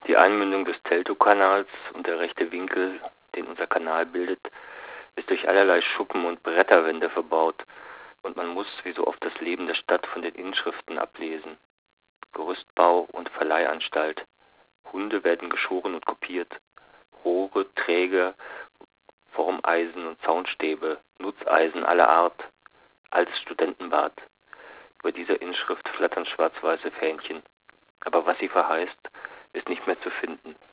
Die Einmündung des Teltowkanals und der rechte Winkel, den unser Kanal bildet, ist durch allerlei Schuppen und Bretterwände verbaut und man muss, wie so oft, das Leben der Stadt von den Inschriften ablesen. Gerüstbau und Verleihanstalt. Hunde werden geschoren und kopiert. Rohre, Träger, Formeisen und Zaunstäbe, Nutzeisen aller Art. Als Studentenbad. Über dieser Inschrift flattern schwarz-weiße Fähnchen. Aber was sie verheißt, ist nicht mehr zu finden.